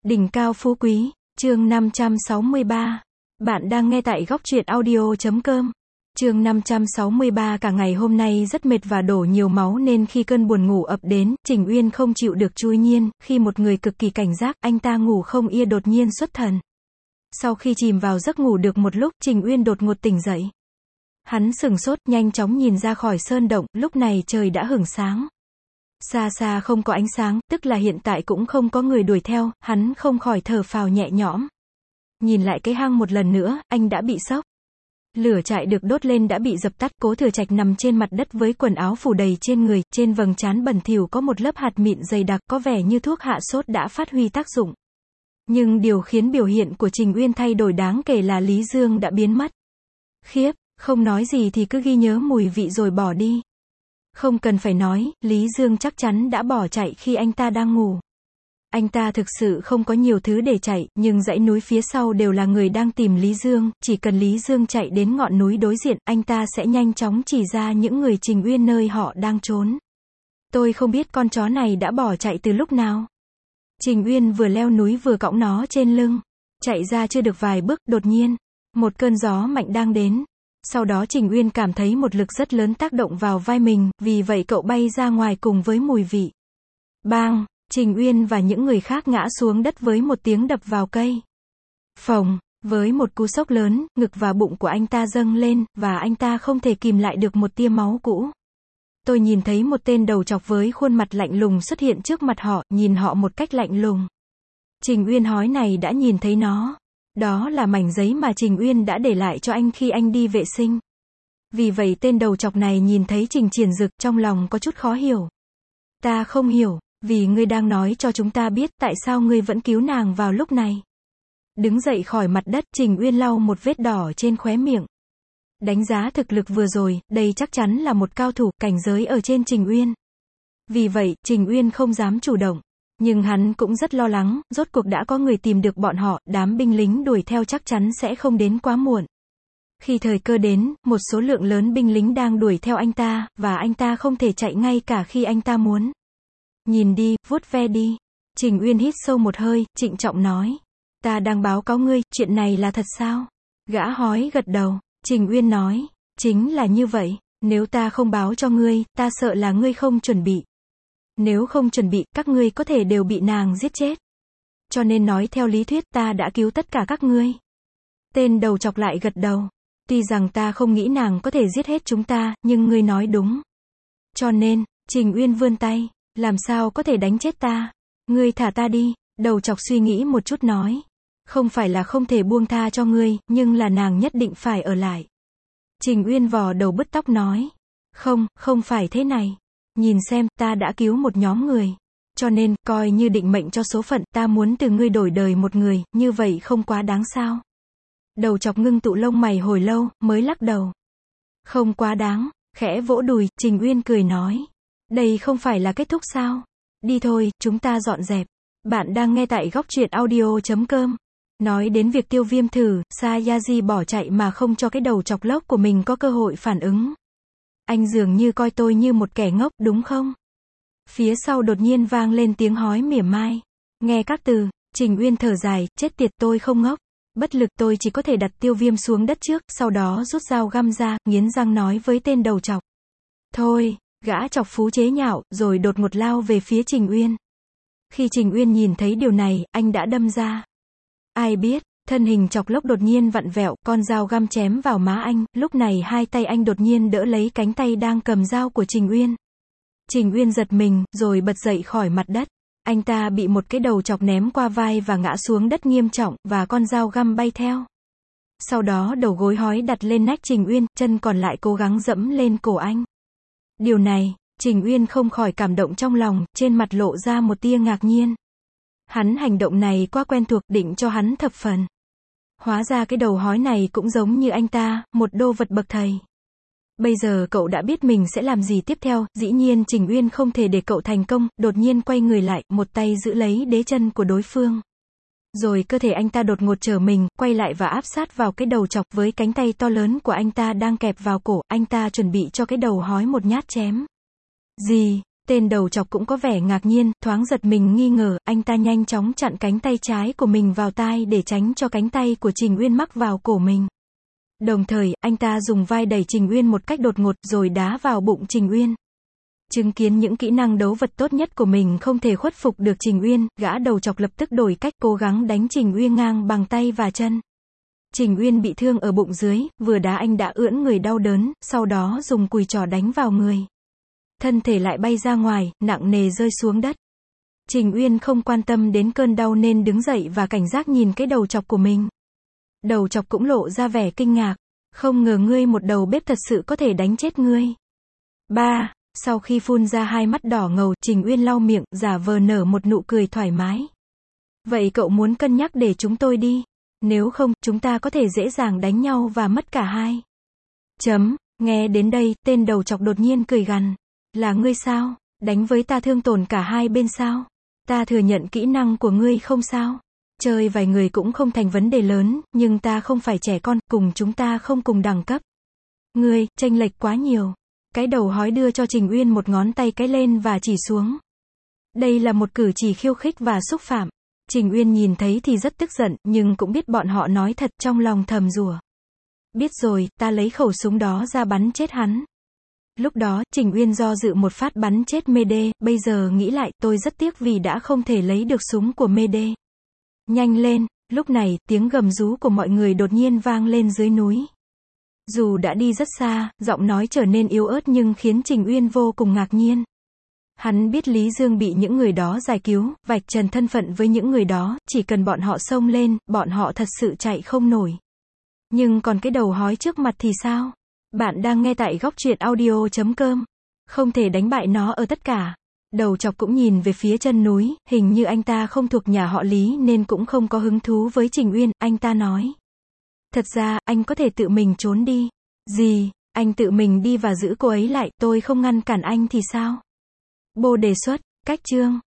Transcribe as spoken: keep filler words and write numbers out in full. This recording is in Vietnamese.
Đỉnh cao phú quý, chương năm trăm sáu mươi ba. Bạn đang nghe tại góc truyện audio chấm com. Chương năm trăm sáu mươi ba. Cả ngày hôm nay rất mệt và đổ nhiều máu nên khi cơn buồn ngủ ập đến, Trình Uyên không chịu được chui nhiên, khi một người cực kỳ cảnh giác, anh ta ngủ không yên đột nhiên xuất thần. Sau khi chìm vào giấc ngủ được một lúc, Trình Uyên đột ngột tỉnh dậy. Hắn sừng sốt, nhanh chóng nhìn ra khỏi sơn động, lúc này trời đã hửng sáng. Xa xa không có ánh sáng, tức là hiện tại cũng không có người đuổi theo, hắn không khỏi thở phào nhẹ nhõm. Nhìn lại cái hang một lần nữa, anh đã bị sốc. Lửa trại được đốt lên đã bị dập tắt, Cố Thừa Trạch nằm trên mặt đất với quần áo phủ đầy trên người, trên vầng trán bẩn thỉu có một lớp hạt mịn dày đặc, có vẻ như thuốc hạ sốt đã phát huy tác dụng. Nhưng điều khiến biểu hiện của Trình Uyên thay đổi đáng kể là Lý Dương đã biến mất. Khiếp, không nói gì thì cứ ghi nhớ mùi vị rồi bỏ đi. Không cần phải nói, Lý Dương chắc chắn đã bỏ chạy khi anh ta đang ngủ. Anh ta thực sự không có nhiều thứ để chạy, nhưng dãy núi phía sau đều là người đang tìm Lý Dương, chỉ cần Lý Dương chạy đến ngọn núi đối diện, anh ta sẽ nhanh chóng chỉ ra những người Trình Uyên nơi họ đang trốn. Tôi không biết con chó này đã bỏ chạy từ lúc nào. Trình Uyên vừa leo núi vừa cõng nó trên lưng. Chạy ra chưa được vài bước, đột nhiên, một cơn gió mạnh đang đến. Sau đó Trình Uyên cảm thấy một lực rất lớn tác động vào vai mình, vì vậy cậu bay ra ngoài cùng với mùi vị. Bang! Trình Uyên và những người khác ngã xuống đất với một tiếng đập vào cây. Phồng! Với một cú sốc lớn, ngực và bụng của anh ta dâng lên, và anh ta không thể kìm lại được một tia máu cũ. Tôi nhìn thấy một tên đầu trọc với khuôn mặt lạnh lùng xuất hiện trước mặt họ, nhìn họ một cách lạnh lùng. Trình Uyên hói này đã nhìn thấy nó. Đó là mảnh giấy mà Trình Uyên đã để lại cho anh khi anh đi vệ sinh. Vì vậy tên đầu trọc này nhìn thấy Trình Triển Dực, trong lòng có chút khó hiểu. Ta không hiểu, vì ngươi đang nói cho chúng ta biết tại sao ngươi vẫn cứu nàng vào lúc này. Đứng dậy khỏi mặt đất, Trình Uyên lau một vết đỏ trên khóe miệng. Đánh giá thực lực vừa rồi, đây chắc chắn là một cao thủ, cảnh giới ở trên Trình Uyên. Vì vậy, Trình Uyên không dám chủ động. Nhưng hắn cũng rất lo lắng, rốt cuộc đã có người tìm được bọn họ, đám binh lính đuổi theo chắc chắn sẽ không đến quá muộn. Khi thời cơ đến, một số lượng lớn binh lính đang đuổi theo anh ta, và anh ta không thể chạy ngay cả khi anh ta muốn. Nhìn đi, vuốt ve đi. Trình Uyên hít sâu một hơi, trịnh trọng nói. Ta đang báo cáo ngươi, chuyện này là thật sao? Gã hói gật đầu. Trình Uyên nói, chính là như vậy, nếu ta không báo cho ngươi, ta sợ là ngươi không chuẩn bị. Nếu không chuẩn bị, các ngươi có thể đều bị nàng giết chết. Cho nên nói theo lý thuyết ta đã cứu tất cả các ngươi. Tên đầu chọc lại gật đầu. Tuy rằng ta không nghĩ nàng có thể giết hết chúng ta, nhưng ngươi nói đúng. Cho nên, Trình Uyên vươn tay, làm sao có thể đánh chết ta? Ngươi thả ta đi. Đầu chọc suy nghĩ một chút nói. Không phải là không thể buông tha cho ngươi, nhưng là nàng nhất định phải ở lại. Trình Uyên vò đầu bứt tóc nói. Không, không phải thế này. Nhìn xem, ta đã cứu một nhóm người. Cho nên, coi như định mệnh cho số phận, ta muốn từ ngươi đổi đời một người, như vậy không quá đáng sao? Đầu chọc ngưng tụ lông mày hồi lâu, mới lắc đầu. Không quá đáng, khẽ vỗ đùi, Trình Uyên cười nói. Đây không phải là kết thúc sao? Đi thôi, chúng ta dọn dẹp. Bạn đang nghe tại góc truyện audio chấm com. Nói đến việc Tiêu Viêm thử, Sayaji bỏ chạy mà không cho cái đầu chọc lốc của mình có cơ hội phản ứng. Anh dường như coi tôi như một kẻ ngốc, đúng không? Phía sau đột nhiên vang lên tiếng hói mỉa mai. Nghe các từ, Trình Uyên thở dài, chết tiệt, tôi không ngốc. Bất lực, tôi chỉ có thể đặt Tiêu Viêm xuống đất trước, sau đó rút dao găm ra, nghiến răng nói với tên đầu chọc. Thôi, gã chọc phú chế nhạo, rồi đột ngột lao về phía Trình Uyên. Khi Trình Uyên nhìn thấy điều này, anh đã đâm ra. Ai biết, thân hình chọc lốc đột nhiên vặn vẹo, con dao găm chém vào má anh, lúc này hai tay anh đột nhiên đỡ lấy cánh tay đang cầm dao của Trình Uyên. Trình Uyên giật mình, rồi bật dậy khỏi mặt đất. Anh ta bị một cái đầu chọc ném qua vai và ngã xuống đất nghiêm trọng, và con dao găm bay theo. Sau đó đầu gối hói đặt lên nách Trình Uyên, chân còn lại cố gắng dẫm lên cổ anh. Điều này, Trình Uyên không khỏi cảm động trong lòng, trên mặt lộ ra một tia ngạc nhiên. Hắn hành động này quá quen thuộc, định cho hắn thập phần. Hóa ra cái đầu hói này cũng giống như anh ta, một đô vật bậc thầy. Bây giờ cậu đã biết mình sẽ làm gì tiếp theo, dĩ nhiên Trình Uyên không thể để cậu thành công, đột nhiên quay người lại, một tay giữ lấy đế chân của đối phương. Rồi cơ thể anh ta đột ngột trở mình, quay lại và áp sát vào cái đầu chọc, với cánh tay to lớn của anh ta đang kẹp vào cổ, anh ta chuẩn bị cho cái đầu hói một nhát chém. Gì? Tên đầu chọc cũng có vẻ ngạc nhiên, thoáng giật mình nghi ngờ, anh ta nhanh chóng chặn cánh tay trái của mình vào tai để tránh cho cánh tay của Trình Uyên mắc vào cổ mình. Đồng thời, anh ta dùng vai đẩy Trình Uyên một cách đột ngột rồi đá vào bụng Trình Uyên. Chứng kiến những kỹ năng đấu vật tốt nhất của mình không thể khuất phục được Trình Uyên, gã đầu chọc lập tức đổi cách cố gắng đánh Trình Uyên ngang bằng tay và chân. Trình Uyên bị thương ở bụng dưới, vừa đá anh đã ưỡn người đau đớn, sau đó dùng cùi trỏ đánh vào người. Thân thể lại bay ra ngoài, nặng nề rơi xuống đất. Trình Uyên không quan tâm đến cơn đau nên đứng dậy và cảnh giác nhìn cái đầu chọc của mình. Đầu chọc cũng lộ ra vẻ kinh ngạc. Không ngờ ngươi một đầu bếp thật sự có thể đánh chết ngươi. ba. Sau khi phun ra hai mắt đỏ ngầu, Trình Uyên lau miệng, giả vờ nở một nụ cười thoải mái. Vậy cậu muốn cân nhắc để chúng tôi đi. Nếu không, chúng ta có thể dễ dàng đánh nhau và mất cả hai. Chấm. Nghe đến đây, tên đầu chọc đột nhiên cười gằn. Là ngươi sao? Đánh với ta thương tổn cả hai bên sao? Ta thừa nhận kỹ năng của ngươi không sao. Chơi vài người cũng không thành vấn đề lớn, nhưng ta không phải trẻ con, cùng chúng ta không cùng đẳng cấp. Ngươi, chênh lệch quá nhiều. Cái đầu hói đưa cho Trình Uyên một ngón tay cái lên và chỉ xuống. Đây là một cử chỉ khiêu khích và xúc phạm. Trình Uyên nhìn thấy thì rất tức giận, nhưng cũng biết bọn họ nói thật, trong lòng thầm rủa. Biết rồi, ta lấy khẩu súng đó ra bắn chết hắn. Lúc đó, Trình Uyên do dự một phát bắn chết Mê Đê, bây giờ nghĩ lại, tôi rất tiếc vì đã không thể lấy được súng của Mê Đê. Nhanh lên, lúc này, tiếng gầm rú của mọi người đột nhiên vang lên dưới núi. Dù đã đi rất xa, giọng nói trở nên yếu ớt nhưng khiến Trình Uyên vô cùng ngạc nhiên. Hắn biết Lý Dương bị những người đó giải cứu, vạch trần thân phận với những người đó, chỉ cần bọn họ xông lên, bọn họ thật sự chạy không nổi. Nhưng còn cái đầu hói trước mặt thì sao? Bạn đang nghe tại góc truyện audio chấm com. Không thể đánh bại nó ở tất cả. Đầu chọc cũng nhìn về phía chân núi, hình như anh ta không thuộc nhà họ Lý nên cũng không có hứng thú với Trình Uyên, anh ta nói. Thật ra, anh có thể tự mình trốn đi. Gì? Anh tự mình đi và giữ cô ấy lại, tôi không ngăn cản anh thì sao? Bô đề xuất, cách chương.